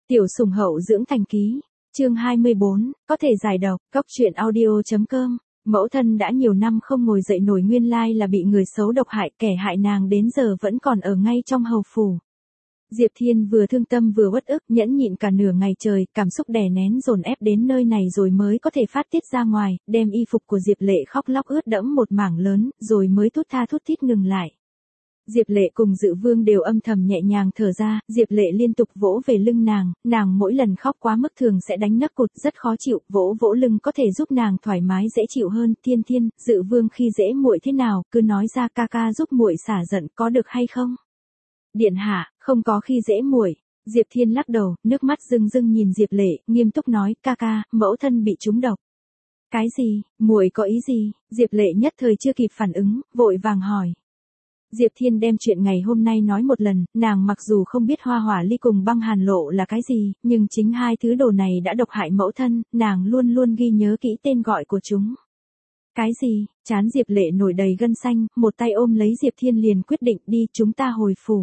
Tiểu sủng hậu dưỡng thành ký, chương 24, có thể giải độc, cóc truyện audio.com. Mẫu thân đã nhiều năm không ngồi dậy nổi, nguyên lai là bị người xấu độc hại, kẻ hại nàng đến giờ vẫn còn ở ngay trong hầu phủ. Diệp Thiên vừa thương tâm vừa uất ức, nhẫn nhịn cả nửa ngày trời, cảm xúc đè nén dồn ép đến nơi này rồi mới có thể phát tiết ra ngoài, đem y phục của Diệp Lệ khóc lóc ướt đẫm một mảng lớn, rồi mới thút tha thút thít ngừng lại. Diệp Lệ cùng Dự Vương đều âm thầm nhẹ nhàng thở ra, Diệp Lệ liên tục vỗ về lưng nàng mỗi lần khóc quá mức thường sẽ đánh nấc cụt, rất khó chịu, vỗ vỗ lưng có thể giúp nàng thoải mái dễ chịu hơn. Thiên, Dự Vương khi dễ muội thế nào, cứ nói ra, ca ca giúp muội xả giận có được hay không? Điện hạ, không có khi dễ muội. Diệp Thiên lắc đầu, nước mắt rưng rưng nhìn Diệp Lệ, nghiêm túc nói, ca ca, mẫu thân bị trúng độc. Cái gì, muội có ý gì? Diệp Lệ nhất thời chưa kịp phản ứng, vội vàng hỏi. Diệp Thiên đem chuyện ngày hôm nay nói một lần, nàng mặc dù không biết hoa hỏa ly cùng băng hàn lộ là cái gì, nhưng chính hai thứ đồ này đã độc hại mẫu thân, nàng luôn luôn ghi nhớ kỹ tên gọi của chúng. Cái gì? Trán Diệp Lệ nổi đầy gân xanh, một tay ôm lấy Diệp Thiên liền quyết định, đi, chúng ta hồi phủ.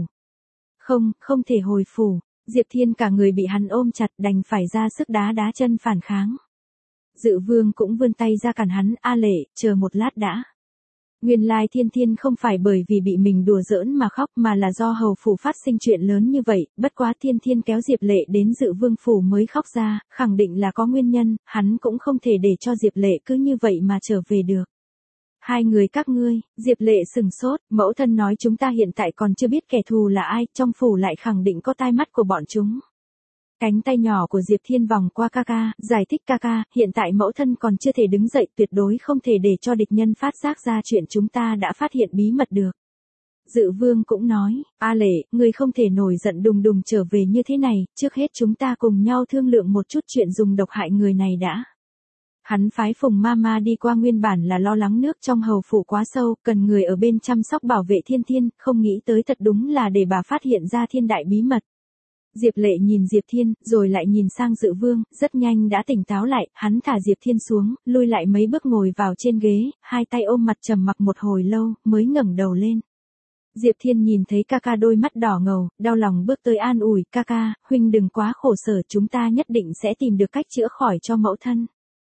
Không thể hồi phủ. Diệp Thiên cả người bị hắn ôm chặt, đành phải ra sức đá chân phản kháng. Dự Vương cũng vươn tay ra cản hắn, a Lệ, chờ một lát đã. Nguyên lai Thiên không phải bởi vì bị mình đùa giỡn mà khóc, mà là do hầu phủ phát sinh chuyện lớn như vậy, bất quá Thiên kéo Diệp Lệ đến Dự Vương phủ mới khóc ra, khẳng định là có nguyên nhân, hắn cũng không thể để cho Diệp Lệ cứ như vậy mà trở về được. Hai người các ngươi, Diệp Lệ sừng sốt, mẫu thân nói chúng ta hiện tại còn chưa biết kẻ thù là ai, trong phủ lại khẳng định có tai mắt của bọn chúng. Cánh tay nhỏ của Diệp Thiên vòng qua ca ca, giải thích ca ca, hiện tại mẫu thân còn chưa thể đứng dậy, tuyệt đối không thể để cho địch nhân phát giác ra chuyện chúng ta đã phát hiện bí mật được. Dự Vương cũng nói, a Lệ, ngươi không thể nổi giận đùng trở về như thế này, trước hết chúng ta cùng nhau thương lượng một chút chuyện dùng độc hại người này đã. Hắn phái Phùng Mama đi qua, nguyên bản là lo lắng nước trong hầu phủ quá sâu, cần người ở bên chăm sóc bảo vệ Thiên, không nghĩ tới thật đúng là để bà phát hiện ra thiên đại bí mật. Diệp Lệ nhìn Diệp Thiên, rồi lại nhìn sang Dự Vương, rất nhanh đã tỉnh táo lại, hắn thả Diệp Thiên xuống, lui lại mấy bước ngồi vào trên ghế, hai tay ôm mặt trầm mặc một hồi lâu, mới ngẩng đầu lên. Diệp Thiên nhìn thấy ca ca đôi mắt đỏ ngầu, đau lòng bước tới an ủi, ca ca, huynh đừng quá khổ sở, chúng ta nhất định sẽ tìm được cách chữa khỏi cho mẫu thân.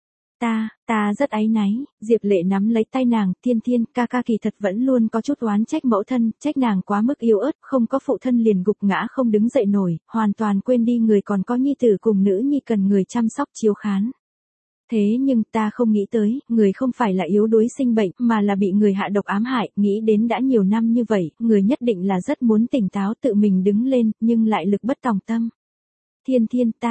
Ta rất áy náy. Diệp Lệ nắm lấy tay nàng, Thiên, ca ca kỳ thật vẫn luôn có chút oán trách mẫu thân, trách nàng quá mức yếu ớt, không có phụ thân liền gục ngã không đứng dậy nổi, hoàn toàn quên đi người còn có nhi tử cùng nữ nhi cần người chăm sóc chiếu khán. Thế nhưng ta không nghĩ tới, người không phải là yếu đuối sinh bệnh, mà là bị người hạ độc ám hại, nghĩ đến đã nhiều năm như vậy, người nhất định là rất muốn tỉnh táo tự mình đứng lên, nhưng lại lực bất tòng tâm. Thiên,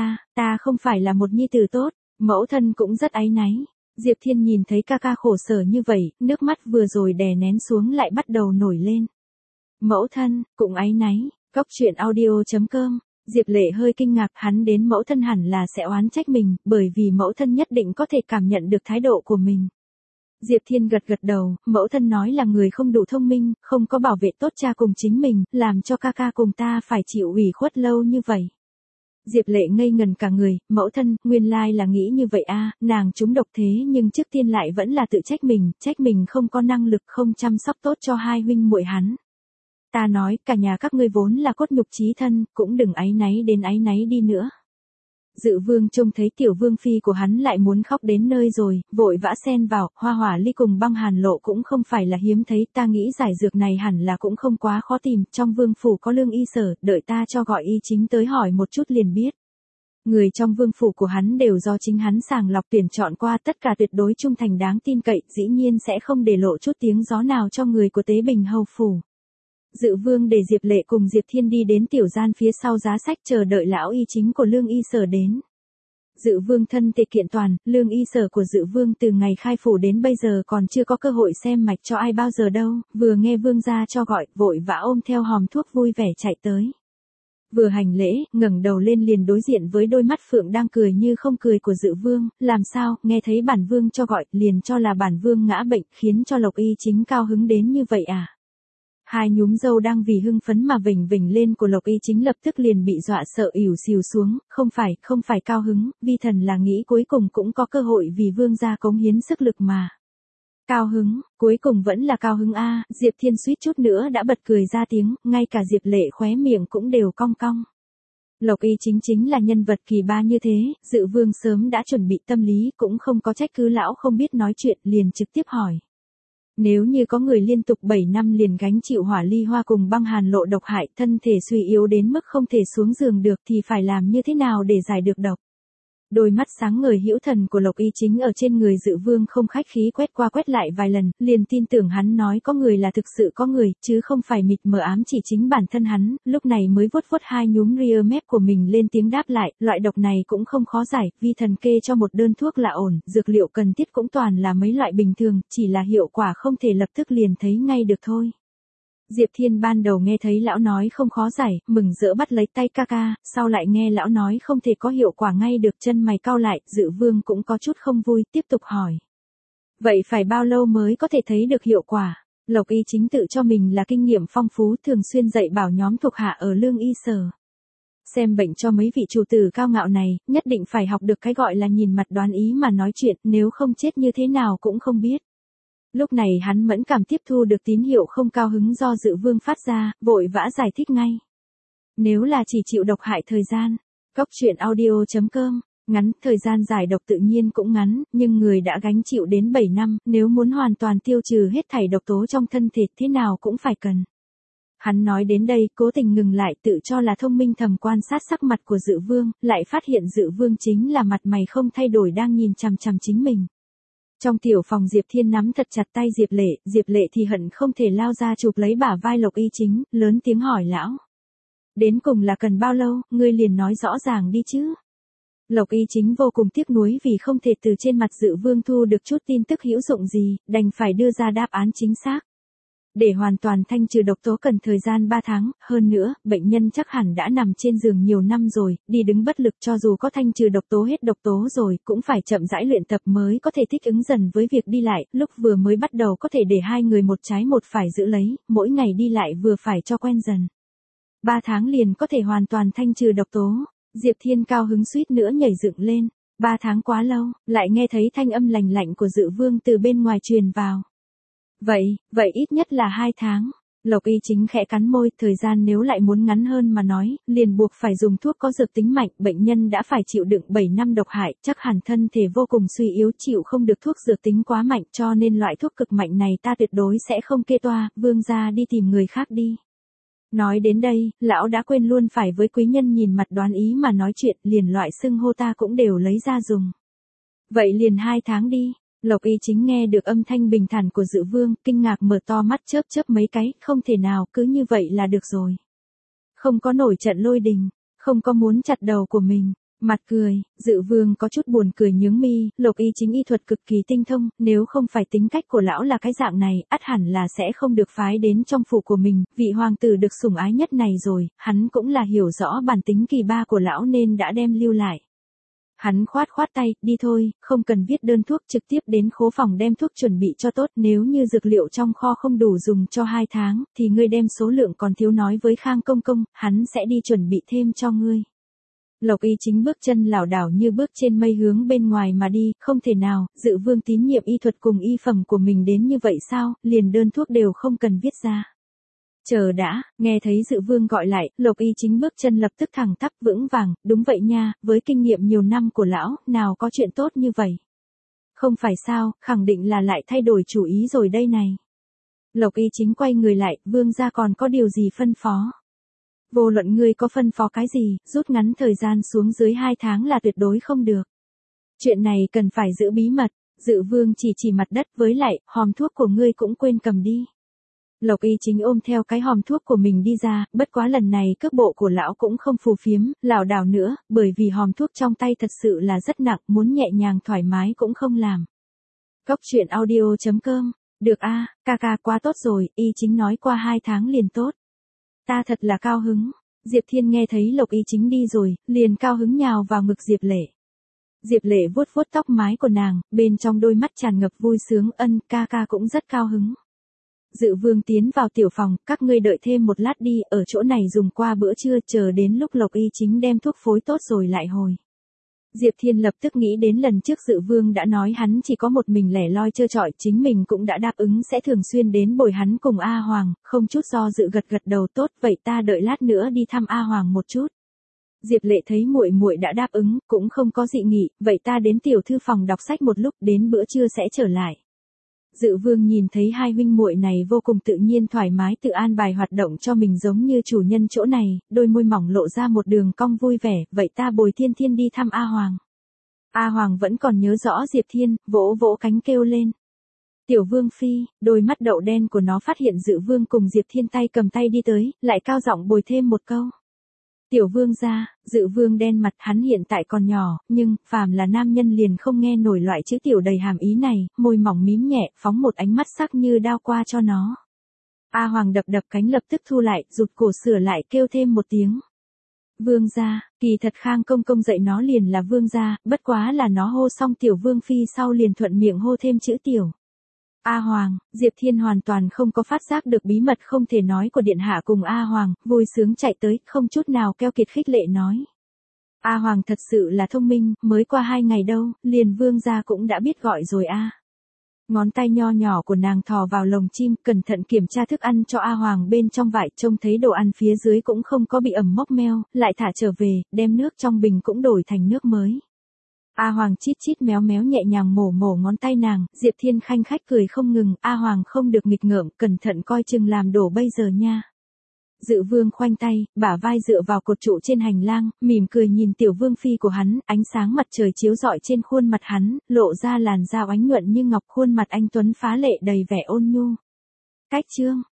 ta không phải là một nhi tử tốt. Mẫu thân cũng rất áy náy. Diệp Thiên nhìn thấy ca ca khổ sở như vậy, nước mắt vừa rồi đè nén xuống lại bắt đầu nổi lên. Mẫu thân, cũng áy náy. Cóc truyện audio.com. Diệp Lệ hơi kinh ngạc, hắn đến mẫu thân hẳn là sẽ oán trách mình, bởi vì mẫu thân nhất định có thể cảm nhận được thái độ của mình. Diệp Thiên gật đầu, mẫu thân nói là người không đủ thông minh, không có bảo vệ tốt cha cùng chính mình, làm cho ca ca cùng ta phải chịu ủy khuất lâu như vậy. Diệp Lệ ngây ngần cả người, mẫu thân, nguyên lai là nghĩ như vậy a, nàng trúng độc thế nhưng trước tiên lại vẫn là tự trách mình không có năng lực không chăm sóc tốt cho hai huynh muội hắn. Ta nói, cả nhà các ngươi vốn là cốt nhục chí thân, cũng đừng áy náy đi nữa. Dự Vương trông thấy tiểu vương phi của hắn lại muốn khóc đến nơi rồi, vội vã xen vào, hoa hỏa ly cùng băng hàn lộ cũng không phải là hiếm thấy, ta nghĩ giải dược này hẳn là cũng không quá khó tìm, trong vương phủ có lương y sở, đợi ta cho gọi y chính tới hỏi một chút liền biết. Người trong vương phủ của hắn đều do chính hắn sàng lọc tuyển chọn qua, tất cả tuyệt đối trung thành đáng tin cậy, dĩ nhiên sẽ không để lộ chút tiếng gió nào cho người của Tế Bình hầu phủ. Dự Vương để Diệp Lệ cùng Diệp Thiên đi đến tiểu gian phía sau giá sách chờ đợi lão y chính của lương y sở đến. Dự Vương thân tệ kiện toàn, lương y sở của Dự Vương từ ngày khai phủ đến bây giờ còn chưa có cơ hội xem mạch cho ai bao giờ đâu, vừa nghe Vương gia cho gọi, vội vã ôm theo hòm thuốc vui vẻ chạy tới. Vừa hành lễ, ngẩng đầu lên liền đối diện với đôi mắt phượng đang cười như không cười của Dự Vương, làm sao, nghe thấy bản Vương cho gọi, liền cho là bản Vương ngã bệnh, khiến cho Lộc y chính cao hứng đến như vậy à? Hai nhúm râu đang vì hưng phấn mà vểnh lên của Lộc y chính lập tức liền bị dọa sợ ỉu xìu xuống, không phải cao hứng, vi thần là nghĩ cuối cùng cũng có cơ hội vì Vương gia cống hiến sức lực mà. Cao hứng, cuối cùng vẫn là cao hứng a. Diệp Thiên suýt chút nữa đã bật cười ra tiếng, ngay cả Diệp Lệ khóe miệng cũng đều cong cong. Lộc Y chính là nhân vật kỳ ba như thế, Dự Vương sớm đã chuẩn bị tâm lý, cũng không có trách cứ lão không biết nói chuyện, liền trực tiếp hỏi. Nếu như có người liên tục 7 năm liền gánh chịu hỏa ly hoa cùng băng hàn lộ độc hại, thân thể suy yếu đến mức không thể xuống giường được thì phải làm như thế nào để giải được độc? Đôi mắt sáng ngời hữu thần của Lộc Y chính ở trên người Dự Vương không khách khí quét qua quét lại vài lần, liền tin tưởng hắn nói có người là thực sự có người, chứ không phải mịt mờ ám chỉ chính bản thân hắn, lúc này mới vuốt vuốt hai nhúm ria mép của mình lên tiếng đáp lại, loại độc này cũng không khó giải, vi thần kê cho một đơn thuốc là ổn, dược liệu cần thiết cũng toàn là mấy loại bình thường, chỉ là hiệu quả không thể lập tức liền thấy ngay được thôi. Diệp Thiên ban đầu nghe thấy lão nói không khó giải, mừng rỡ bắt lấy tay ca ca, sau lại nghe lão nói không thể có hiệu quả ngay được, chân mày cau lại, Dự Vương cũng có chút không vui, tiếp tục hỏi. Vậy phải bao lâu mới có thể thấy được hiệu quả? Lộc Y chính tự cho mình là kinh nghiệm phong phú, thường xuyên dạy bảo nhóm thuộc hạ ở Lương Y Sở. Xem bệnh cho mấy vị chủ tử cao ngạo này, nhất định phải học được cái gọi là nhìn mặt đoán ý mà nói chuyện, nếu không chết như thế nào cũng không biết. Lúc này hắn mẫn cảm tiếp thu được tín hiệu không cao hứng do Dự Vương phát ra, vội vã giải thích ngay. Nếu là chỉ chịu độc hại thời gian, Cóc truyện audio.com, ngắn, thời gian giải độc tự nhiên cũng ngắn, nhưng người đã gánh chịu đến 7 năm, nếu muốn hoàn toàn tiêu trừ hết thảy độc tố trong thân thể thế nào cũng phải cần. Hắn nói đến đây, cố tình ngừng lại, tự cho là thông minh thầm quan sát sắc mặt của Dự Vương, lại phát hiện Dự Vương chính là mặt mày không thay đổi đang nhìn chằm chằm chính mình. Trong tiểu phòng Diệp Thiên nắm thật chặt tay Diệp Lệ thì hận không thể lao ra chụp lấy bả vai Lộc Y chính, lớn tiếng hỏi lão. Đến cùng là cần bao lâu, ngươi liền nói rõ ràng đi chứ. Lộc Y chính vô cùng tiếc nuối vì không thể từ trên mặt Dự Vương thu được chút tin tức hữu dụng gì, đành phải đưa ra đáp án chính xác. Để hoàn toàn thanh trừ độc tố cần thời gian 3 tháng, hơn nữa, bệnh nhân chắc hẳn đã nằm trên giường nhiều năm rồi, đi đứng bất lực, cho dù có thanh trừ độc tố hết độc tố rồi, cũng phải chậm rãi luyện tập mới có thể thích ứng dần với việc đi lại, lúc vừa mới bắt đầu có thể để hai người một trái một phải giữ lấy, mỗi ngày đi lại vừa phải cho quen dần. 3 tháng liền có thể hoàn toàn thanh trừ độc tố. Diệp Thiên cao hứng suýt nữa nhảy dựng lên, 3 tháng quá lâu, lại nghe thấy thanh âm lành lạnh của Dự Vương từ bên ngoài truyền vào. Vậy ít nhất là 2 tháng. Lộc Y chính khẽ cắn môi, thời gian nếu lại muốn ngắn hơn mà nói, liền buộc phải dùng thuốc có dược tính mạnh, bệnh nhân đã phải chịu đựng 7 năm độc hại, chắc hẳn thân thể vô cùng suy yếu, chịu không được thuốc dược tính quá mạnh, cho nên loại thuốc cực mạnh này ta tuyệt đối sẽ không kê toa, Vương gia đi tìm người khác đi. Nói đến đây, lão đã quên luôn phải với quý nhân nhìn mặt đoán ý mà nói chuyện, liền loại xưng hô ta cũng đều lấy ra dùng. Vậy liền 2 tháng đi. Lộc Y chính nghe được âm thanh bình thản của Dự Vương, kinh ngạc mở to mắt chớp mấy cái, không thể nào, cứ như vậy là được rồi. Không có nổi trận lôi đình, không có muốn chặt đầu của mình, mặt cười, Dự Vương có chút buồn cười nhướng mi, Lộc Y chính y thuật cực kỳ tinh thông, nếu không phải tính cách của lão là cái dạng này, ắt hẳn là sẽ không được phái đến trong phủ của mình, vị hoàng tử được sủng ái nhất này rồi, hắn cũng là hiểu rõ bản tính kỳ ba của lão nên đã đem lưu lại. Hắn khoát tay, đi thôi, không cần viết đơn thuốc, trực tiếp đến khố phòng đem thuốc chuẩn bị cho tốt, nếu như dược liệu trong kho không đủ dùng cho 2 tháng, thì ngươi đem số lượng còn thiếu nói với Khang Công Công, hắn sẽ đi chuẩn bị thêm cho ngươi. Lộc Y chính bước chân lảo đảo như bước trên mây hướng bên ngoài mà đi, không thể nào, Dự Vương tín nhiệm y thuật cùng y phẩm của mình đến như vậy sao, liền đơn thuốc đều không cần viết ra. Chờ đã, nghe thấy Dự Vương gọi lại, Lộc Y chính bước chân lập tức thẳng tắp vững vàng, đúng vậy nha, với kinh nghiệm nhiều năm của lão, nào có chuyện tốt như vậy. Không phải sao, khẳng định là lại thay đổi chủ ý rồi đây này. Lộc Y chính quay người lại, Vương gia còn có điều gì phân phó? Vô luận ngươi có phân phó cái gì, rút ngắn thời gian xuống dưới 2 tháng là tuyệt đối không được. Chuyện này cần phải giữ bí mật, Dự Vương chỉ mặt đất, với lại, hòm thuốc của ngươi cũng quên cầm đi. Lộc Y chính ôm theo cái hòm thuốc của mình đi ra, bất quá lần này cước bộ của lão cũng không phù phiếm, lảo đảo nữa, bởi vì hòm thuốc trong tay thật sự là rất nặng, muốn nhẹ nhàng thoải mái cũng không làm. Cóc truyện audio.com, được a, ca quá tốt rồi, Y chính nói qua 2 tháng liền tốt. Ta thật là cao hứng. Diệp Thiên nghe thấy Lộc Y chính đi rồi, liền cao hứng nhào vào ngực Diệp Lệ. Diệp Lệ vuốt tóc mái của nàng, bên trong đôi mắt tràn ngập vui sướng, ca cũng rất cao hứng. Dự Vương tiến vào tiểu phòng, các ngươi đợi thêm một lát đi, ở chỗ này dùng qua bữa trưa, chờ đến lúc Lộc Y chính đem thuốc phối tốt rồi lại hồi. Diệp Thiên lập tức nghĩ đến lần trước Dự Vương đã nói hắn chỉ có một mình lẻ loi trơ trọi, chính mình cũng đã đáp ứng sẽ thường xuyên đến bồi hắn cùng A Hoàng, không chút do dự gật đầu, tốt, vậy ta đợi lát nữa đi thăm A Hoàng một chút. Diệp Lệ thấy muội muội đã đáp ứng, cũng không có dị nghị, vậy ta đến tiểu thư phòng đọc sách một lúc, đến bữa trưa sẽ trở lại. Dự Vương nhìn thấy hai huynh muội này vô cùng tự nhiên thoải mái tự an bài hoạt động cho mình giống như chủ nhân chỗ này, đôi môi mỏng lộ ra một đường cong vui vẻ, vậy ta bồi Thiên Thiên đi thăm A Hoàng. A Hoàng vẫn còn nhớ rõ Diệp Thiên, vỗ vỗ cánh kêu lên. Tiểu Vương Phi, đôi mắt đậu đen của nó phát hiện Dự Vương cùng Diệp Thiên tay cầm tay đi tới, lại cao giọng bồi thêm một câu. Tiểu Vương gia, Dự Vương đen mặt, hắn hiện tại còn nhỏ, nhưng, phàm là nam nhân liền không nghe nổi loại chữ tiểu đầy hàm ý này, môi mỏng mím nhẹ, phóng một ánh mắt sắc như đao qua cho nó. A Hoàng đập đập cánh lập tức thu lại, rụt cổ sửa lại kêu thêm một tiếng. Vương gia, kỳ thật Khang công công dạy nó liền là vương gia, bất quá là nó hô xong Tiểu Vương Phi sau liền thuận miệng hô thêm chữ tiểu. A Hoàng, Diệp Thiên hoàn toàn không có phát giác được bí mật không thể nói của điện hạ cùng A Hoàng, vui sướng chạy tới, không chút nào keo kiệt khích lệ nói. A Hoàng thật sự là thông minh, mới qua 2 ngày đâu, liền vương gia cũng đã biết gọi rồi a. Ngón tay nho nhỏ của nàng thò vào lồng chim, cẩn thận kiểm tra thức ăn cho A Hoàng bên trong vải, trông thấy đồ ăn phía dưới cũng không có bị ẩm mốc meo, lại thả trở về, đem nước trong bình cũng đổi thành nước mới. A Hoàng chít chít méo méo nhẹ nhàng mổ mổ ngón tay nàng, Diệp Thiên khanh khách cười không ngừng, A Hoàng không được nghịch ngợm, cẩn thận coi chừng làm đổ bây giờ nha. Dự Vương khoanh tay, bả vai dựa vào cột trụ trên hành lang, mỉm cười nhìn Tiểu Vương Phi của hắn, ánh sáng mặt trời chiếu rọi trên khuôn mặt hắn, lộ ra làn da oánh nhuận như ngọc, khuôn mặt anh tuấn phá lệ đầy vẻ ôn nhu. Cách chương